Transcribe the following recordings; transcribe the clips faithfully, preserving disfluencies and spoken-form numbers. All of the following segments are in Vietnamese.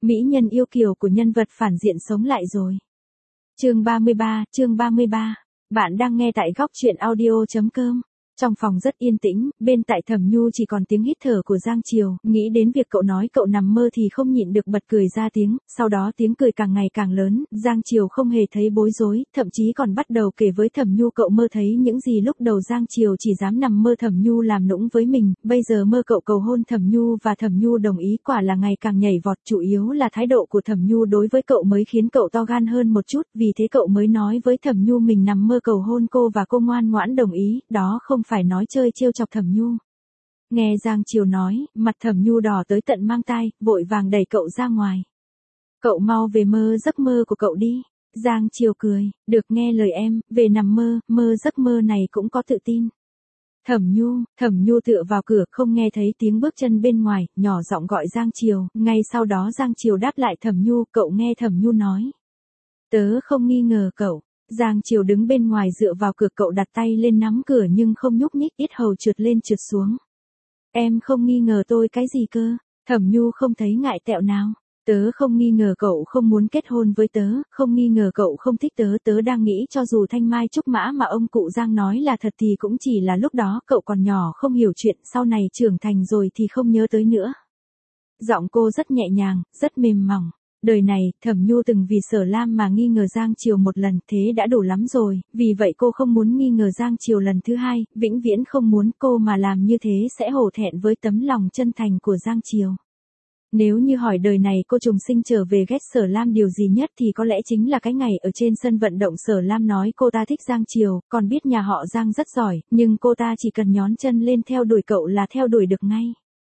Mỹ nhân yêu kiều của nhân vật phản diện sống lại rồi. Chương ba mươi ba, chương ba mươi ba. Bạn đang nghe tại góc truyện audio chấm com. Trong phòng rất yên tĩnh, bên tại Thẩm Nhu chỉ còn tiếng hít thở của Giang Triều, nghĩ đến việc cậu nói cậu nằm mơ thì không nhịn được bật cười ra tiếng, sau đó tiếng cười càng ngày càng lớn, Giang Triều không hề thấy bối rối, thậm chí còn bắt đầu kể với Thẩm Nhu cậu mơ thấy những gì lúc đầu Giang Triều chỉ dám nằm mơ Thẩm Nhu làm nũng với mình, bây giờ mơ cậu cầu hôn Thẩm Nhu và Thẩm Nhu đồng ý, quả là ngày càng nhảy vọt, chủ yếu là thái độ của Thẩm Nhu đối với cậu mới khiến cậu to gan hơn một chút, vì thế cậu mới nói với Thẩm Nhu mình nằm mơ cầu hôn cô và cô ngoan ngoãn đồng ý, đó không phải nói chơi trêu chọc Thẩm Nhu. Nghe Giang Triều nói, mặt Thẩm Nhu đỏ tới tận mang tai, vội vàng đẩy cậu ra ngoài. Cậu mau về mơ giấc mơ của cậu đi. Giang Triều cười, được nghe lời em, về nằm mơ, mơ giấc mơ này cũng có tự tin. Thẩm Nhu, Thẩm Nhu tựa vào cửa không nghe thấy tiếng bước chân bên ngoài, nhỏ giọng gọi Giang Triều, ngay sau đó Giang Triều đáp lại Thẩm Nhu, cậu nghe Thẩm Nhu nói. Tớ không nghi ngờ cậu. Giang Triều đứng bên ngoài dựa vào cửa, cậu đặt tay lên nắm cửa nhưng không nhúc nhích, yết hầu trượt lên trượt xuống. Em không nghi ngờ tôi cái gì cơ? Thẩm Nhu không thấy ngại tẹo nào. Tớ không nghi ngờ cậu không muốn kết hôn với tớ, không nghi ngờ cậu không thích tớ, tớ đang nghĩ cho dù thanh mai trúc mã mà ông cụ Giang nói là thật thì cũng chỉ là lúc đó cậu còn nhỏ không hiểu chuyện, sau này trưởng thành rồi thì không nhớ tới nữa. Giọng cô rất nhẹ nhàng, rất mềm mỏng. Đời này, Thẩm Nhu từng vì Sở Lam mà nghi ngờ Giang Triều một lần, thế đã đủ lắm rồi, vì vậy cô không muốn nghi ngờ Giang Triều lần thứ hai, vĩnh viễn không muốn, cô mà làm như thế sẽ hổ thẹn với tấm lòng chân thành của Giang Triều. Nếu như hỏi đời này cô trùng sinh trở về ghét Sở Lam điều gì nhất thì có lẽ chính là cái ngày ở trên sân vận động Sở Lam nói cô ta thích Giang Triều, còn biết nhà họ Giang rất giỏi, nhưng cô ta chỉ cần nhón chân lên theo đuổi cậu là theo đuổi được ngay.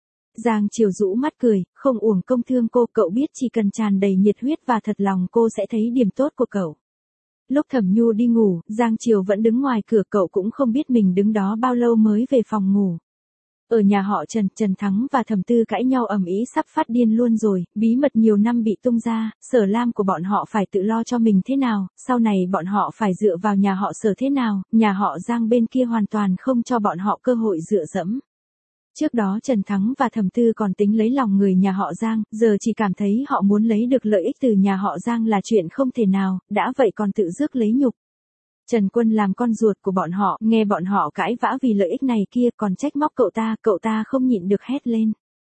Giang Triều rũ mắt cười, không uổng công thương cô, cậu biết chỉ cần tràn đầy nhiệt huyết và thật lòng cô sẽ thấy điểm tốt của cậu. Lúc Thẩm Nhu đi ngủ, Giang Triều vẫn đứng ngoài cửa, cậu cũng không biết mình đứng đó bao lâu mới về phòng ngủ. Ở nhà họ Trần, Trần Thắng và Thẩm Tư cãi nhau ầm ĩ sắp phát điên luôn rồi, bí mật nhiều năm bị tung ra, Sở Lam của bọn họ phải tự lo cho mình thế nào, sau này bọn họ phải dựa vào nhà họ Sở thế nào, nhà họ Giang bên kia hoàn toàn không cho bọn họ cơ hội dựa dẫm. Trước đó Trần Thắng và Thẩm Tư còn tính lấy lòng người nhà họ Giang, giờ chỉ cảm thấy họ muốn lấy được lợi ích từ nhà họ Giang là chuyện không thể nào, đã vậy còn tự rước lấy nhục. Trần Quân làm con ruột của bọn họ, nghe bọn họ cãi vã vì lợi ích này kia còn trách móc cậu ta, cậu ta không nhịn được hét lên.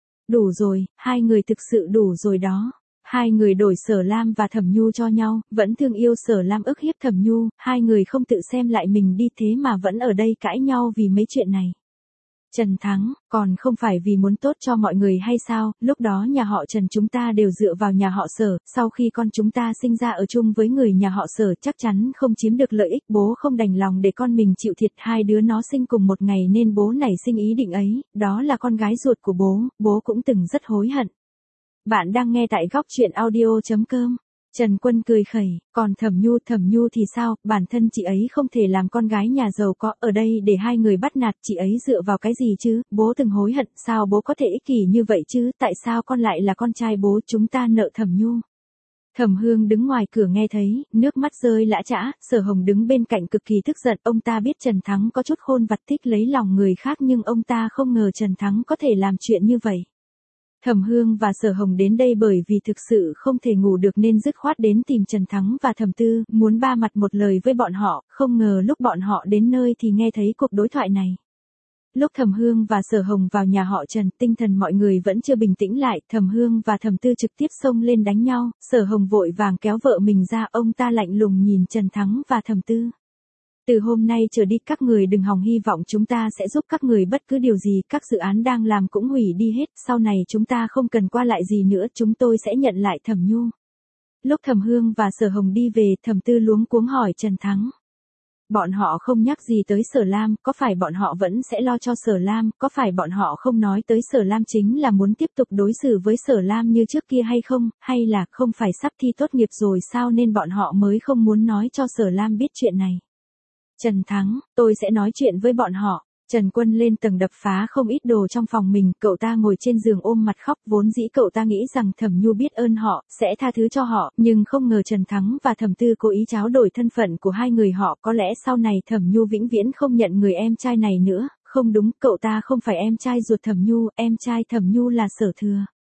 Đủ rồi, hai người thực sự đủ rồi đó. Hai người đổi Sở Lam và Thẩm Nhu cho nhau, vẫn thương yêu Sở Lam ức hiếp Thẩm Nhu, hai người không tự xem lại mình đi thế mà vẫn ở đây cãi nhau vì mấy chuyện này. Trần Thắng, còn không phải vì muốn tốt cho mọi người hay sao, lúc đó nhà họ Trần chúng ta đều dựa vào nhà họ Sở, sau khi con chúng ta sinh ra ở chung với người nhà họ Sở chắc chắn không chiếm được lợi ích, bố không đành lòng để con mình chịu thiệt, hai đứa nó sinh cùng một ngày nên bố nảy sinh ý định ấy, đó là con gái ruột của bố, bố cũng từng rất hối hận. Bạn đang nghe tại góc truyện audio chấm com. Trần Quân cười khẩy, còn Thẩm Nhu, Thẩm Nhu thì sao, bản thân chị ấy không thể làm con gái nhà giàu có, ở đây để hai người bắt nạt chị ấy dựa vào cái gì chứ, bố từng hối hận, sao bố có thể ích kỷ như vậy chứ, tại sao con lại là con trai bố, chúng ta nợ Thẩm Nhu. Thẩm Hương đứng ngoài cửa nghe thấy, nước mắt rơi lã chã, Sở Hồng đứng bên cạnh cực kỳ tức giận, ông ta biết Trần Thắng có chút khôn vặt thích lấy lòng người khác nhưng ông ta không ngờ Trần Thắng có thể làm chuyện như vậy. Thẩm Hương và Sở Hồng đến đây bởi vì thực sự không thể ngủ được nên dứt khoát đến tìm Trần Thắng và Thẩm Tư, muốn ba mặt một lời với bọn họ, không ngờ lúc bọn họ đến nơi thì nghe thấy cuộc đối thoại này. Lúc Thẩm Hương và Sở Hồng vào nhà họ Trần, tinh thần mọi người vẫn chưa bình tĩnh lại, Thẩm Hương và Thẩm Tư trực tiếp xông lên đánh nhau, Sở Hồng vội vàng kéo vợ mình ra, ông ta lạnh lùng nhìn Trần Thắng và Thẩm Tư. Từ hôm nay trở đi các người đừng hòng hy vọng chúng ta sẽ giúp các người bất cứ điều gì, các dự án đang làm cũng hủy đi hết, sau này chúng ta không cần qua lại gì nữa, chúng tôi sẽ nhận lại Thẩm Nhu. Lúc Thẩm Hương và Sở Hồng đi về, Thẩm Tư luống cuống hỏi Trần Thắng. Bọn họ không nhắc gì tới Sở Lam, có phải bọn họ vẫn sẽ lo cho Sở Lam, có phải bọn họ không nói tới Sở Lam chính là muốn tiếp tục đối xử với Sở Lam như trước kia hay không, hay là không phải sắp thi tốt nghiệp rồi sao nên bọn họ mới không muốn nói cho Sở Lam biết chuyện này. Trần Thắng, tôi sẽ nói chuyện với bọn họ. Trần Quân lên tầng đập phá không ít đồ trong phòng mình, cậu ta ngồi trên giường ôm mặt khóc, vốn dĩ cậu ta nghĩ rằng Thẩm Nhu biết ơn họ, sẽ tha thứ cho họ, nhưng không ngờ Trần Thắng và Thẩm Tư cố ý tráo đổi thân phận của hai người họ, có lẽ sau này Thẩm Nhu vĩnh viễn không nhận người em trai này nữa, không đúng, cậu ta không phải em trai ruột Thẩm Nhu, em trai Thẩm Nhu là Sở Thừa.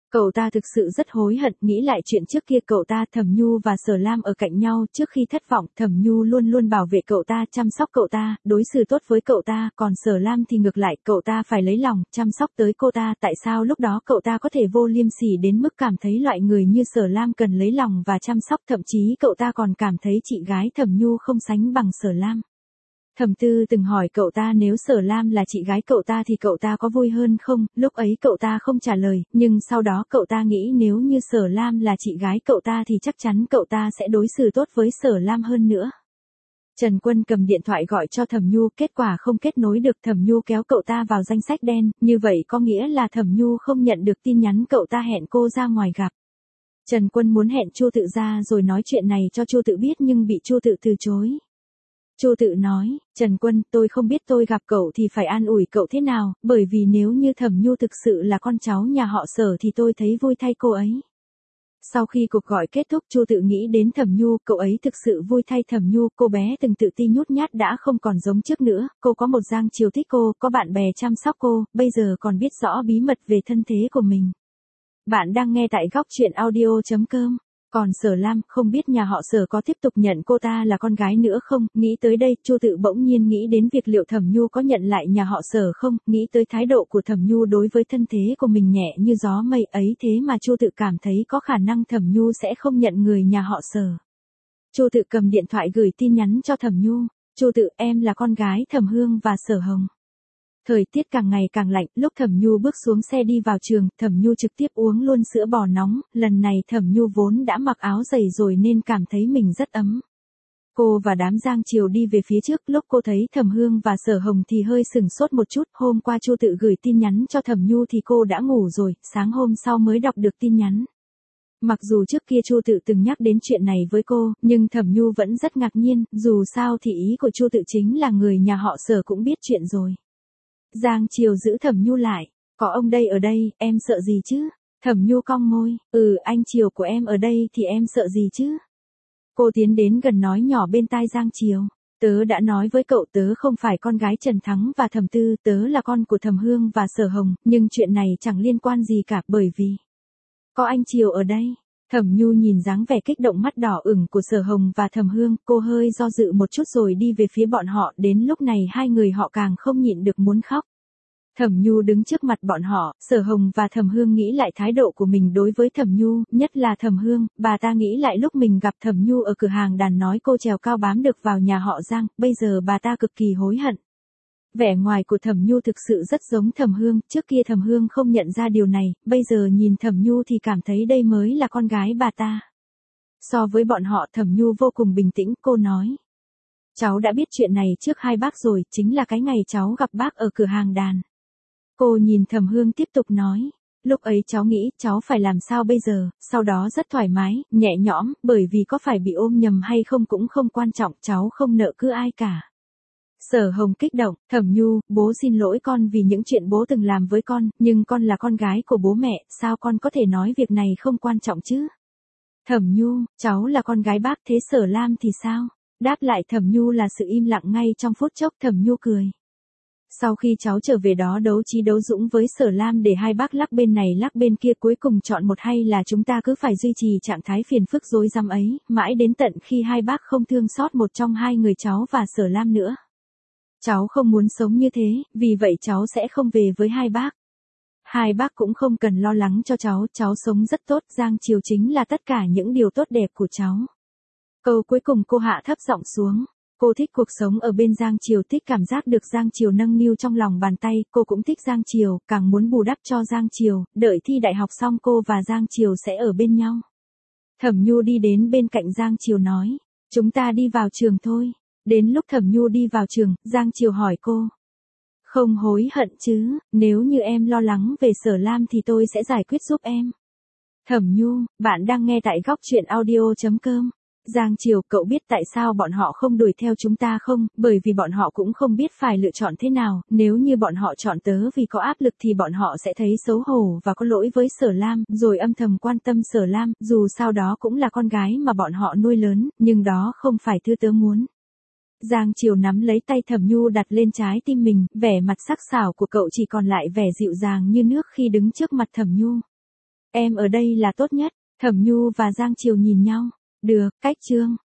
Cậu ta thực sự rất hối hận, nghĩ lại chuyện trước kia cậu ta, Thẩm Nhu và Sở Lam ở cạnh nhau, trước khi thất vọng, Thẩm Nhu luôn luôn bảo vệ cậu ta, chăm sóc cậu ta, đối xử tốt với cậu ta, còn Sở Lam thì ngược lại, cậu ta phải lấy lòng, chăm sóc tới cô ta, tại sao lúc đó cậu ta có thể vô liêm sỉ đến mức cảm thấy loại người như Sở Lam cần lấy lòng và chăm sóc, thậm chí cậu ta còn cảm thấy chị gái Thẩm Nhu không sánh bằng Sở Lam. Thẩm Tư từng hỏi cậu ta nếu Sở Lam là chị gái cậu ta thì cậu ta có vui hơn không, lúc ấy cậu ta không trả lời, nhưng sau đó cậu ta nghĩ nếu như Sở Lam là chị gái cậu ta thì chắc chắn cậu ta sẽ đối xử tốt với Sở Lam hơn nữa. Trần Quân cầm điện thoại gọi cho Thẩm Nhu, kết quả không kết nối được, Thẩm Nhu kéo cậu ta vào danh sách đen, như vậy có nghĩa là Thẩm Nhu không nhận được tin nhắn cậu ta hẹn cô ra ngoài gặp. Trần Quân muốn hẹn Chu Tự ra rồi nói chuyện này cho Chu Tự biết nhưng bị Chu Tự từ chối. Chu Tự nói, Trần Quân, tôi không biết tôi gặp cậu thì phải an ủi cậu thế nào, bởi vì nếu như Thẩm Nhu thực sự là con cháu nhà họ Sở thì tôi thấy vui thay cô ấy. Sau khi cuộc gọi kết thúc, Chu Tự nghĩ đến Thẩm Nhu, cậu ấy thực sự vui thay Thẩm Nhu, cô bé từng tự ti nhút nhát đã không còn giống trước nữa, cô có một Giang Triều thích cô, có bạn bè chăm sóc cô, bây giờ còn biết rõ bí mật về thân thế của mình. Bạn đang nghe tại góc truyện audio chấm com. Còn Sở Lam, không biết nhà họ Sở có tiếp tục nhận cô ta là con gái nữa không, nghĩ tới đây, Chu Tự bỗng nhiên nghĩ đến việc liệu Thẩm Nhu có nhận lại nhà họ Sở không, nghĩ tới thái độ của Thẩm Nhu đối với thân thế của mình nhẹ như gió mây ấy thế mà Chu Tự cảm thấy có khả năng Thẩm Nhu sẽ không nhận người nhà họ Sở. Chu Tự cầm điện thoại gửi tin nhắn cho Thẩm Nhu, Chu Tự, em là con gái Thẩm Hương và Sở Hồng. Thời tiết càng ngày càng lạnh, lúc Thẩm Nhu bước xuống xe đi vào trường, Thẩm Nhu trực tiếp uống luôn sữa bò nóng, lần này Thẩm Nhu vốn đã mặc áo dày rồi nên cảm thấy mình rất ấm. Cô và đám Giang Triều đi về phía trước, lúc cô thấy Thẩm Hương và Sở Hồng thì hơi sừng sốt một chút, hôm qua Chu Tự gửi tin nhắn cho Thẩm Nhu thì cô đã ngủ rồi, sáng hôm sau mới đọc được tin nhắn. Mặc dù trước kia Chu Tự từng nhắc đến chuyện này với cô, nhưng Thẩm Nhu vẫn rất ngạc nhiên, dù sao thì ý của Chu Tự chính là người nhà họ Sở cũng biết chuyện rồi. Giang Triều giữ Thẩm Nhu lại, có ông đây ở đây, em sợ gì chứ? Thẩm Nhu cong môi, ừ anh Triều của em ở đây thì em sợ gì chứ? Cô tiến đến gần nói nhỏ bên tai Giang Triều, tớ đã nói với cậu tớ không phải con gái Trần Thắng và Thẩm Tư, tớ là con của Thẩm Hương và Sở Hồng, nhưng chuyện này chẳng liên quan gì cả bởi vì có anh Triều ở đây. Thẩm Nhu nhìn dáng vẻ kích động mắt đỏ ửng của Sở Hồng và Thẩm Hương, cô hơi do dự một chút rồi đi về phía bọn họ, đến lúc này hai người họ càng không nhịn được muốn khóc. Thẩm Nhu đứng trước mặt bọn họ, Sở Hồng và Thẩm Hương nghĩ lại thái độ của mình đối với Thẩm Nhu, nhất là Thẩm Hương, bà ta nghĩ lại lúc mình gặp Thẩm Nhu ở cửa hàng đàn nói cô trèo cao bám được vào nhà họ Giang, bây giờ bà ta cực kỳ hối hận. Vẻ ngoài của Thẩm Nhu thực sự rất giống Thẩm Hương, trước kia Thẩm Hương không nhận ra điều này, bây giờ nhìn Thẩm Nhu thì cảm thấy đây mới là con gái bà ta. So với bọn họ, Thẩm Nhu vô cùng bình tĩnh, cô nói. Cháu đã biết chuyện này trước hai bác rồi, chính là cái ngày cháu gặp bác ở cửa hàng đàn. Cô nhìn Thẩm Hương tiếp tục nói. Lúc ấy cháu nghĩ cháu phải làm sao bây giờ, sau đó rất thoải mái, nhẹ nhõm, bởi vì có phải bị ôm nhầm hay không cũng không quan trọng, cháu không nợ cứ ai cả. Sở Hồng kích động, Thẩm Nhu, bố xin lỗi con vì những chuyện bố từng làm với con, nhưng con là con gái của bố mẹ, sao con có thể nói việc này không quan trọng chứ? Thẩm Nhu, cháu là con gái bác, thế Sở Lam thì sao? Đáp lại Thẩm Nhu là sự im lặng ngay trong phút chốc. Thẩm Nhu cười. Sau khi cháu trở về đó đấu trí đấu dũng với Sở Lam để hai bác lắc bên này lắc bên kia cuối cùng chọn một hay là chúng ta cứ phải duy trì trạng thái phiền phức rối rắm ấy, mãi đến tận khi hai bác không thương xót một trong hai người cháu và Sở Lam nữa. Cháu không muốn sống như thế, vì vậy cháu sẽ không về với hai bác. Hai bác cũng không cần lo lắng cho cháu, cháu sống rất tốt, Giang Triều chính là tất cả những điều tốt đẹp của cháu. Câu cuối cùng cô hạ thấp giọng xuống. Cô thích cuộc sống ở bên Giang Triều, thích cảm giác được Giang Triều nâng niu trong lòng bàn tay, cô cũng thích Giang Triều, càng muốn bù đắp cho Giang Triều, đợi thi đại học xong cô và Giang Triều sẽ ở bên nhau. Thẩm Nhu đi đến bên cạnh Giang Triều nói, chúng ta đi vào trường thôi. Đến lúc Thẩm Nhu đi vào trường, Giang Triều hỏi cô. Không hối hận chứ, nếu như em lo lắng về Sở Lam thì tôi sẽ giải quyết giúp em. Thẩm Nhu, bạn đang nghe tại góc truyện audio chấm com. Giang Triều, cậu biết tại sao bọn họ không đuổi theo chúng ta không, bởi vì bọn họ cũng không biết phải lựa chọn thế nào, nếu như bọn họ chọn tớ vì có áp lực thì bọn họ sẽ thấy xấu hổ và có lỗi với Sở Lam, rồi âm thầm quan tâm Sở Lam, dù sao đó cũng là con gái mà bọn họ nuôi lớn, nhưng đó không phải thứ tớ muốn. Giang Triều nắm lấy tay Thẩm Nhu đặt lên trái tim mình, vẻ mặt sắc sảo của cậu chỉ còn lại vẻ dịu dàng như nước khi đứng trước mặt Thẩm Nhu. Em ở đây là tốt nhất. Thẩm Nhu và Giang Triều nhìn nhau. Được, cách Trương.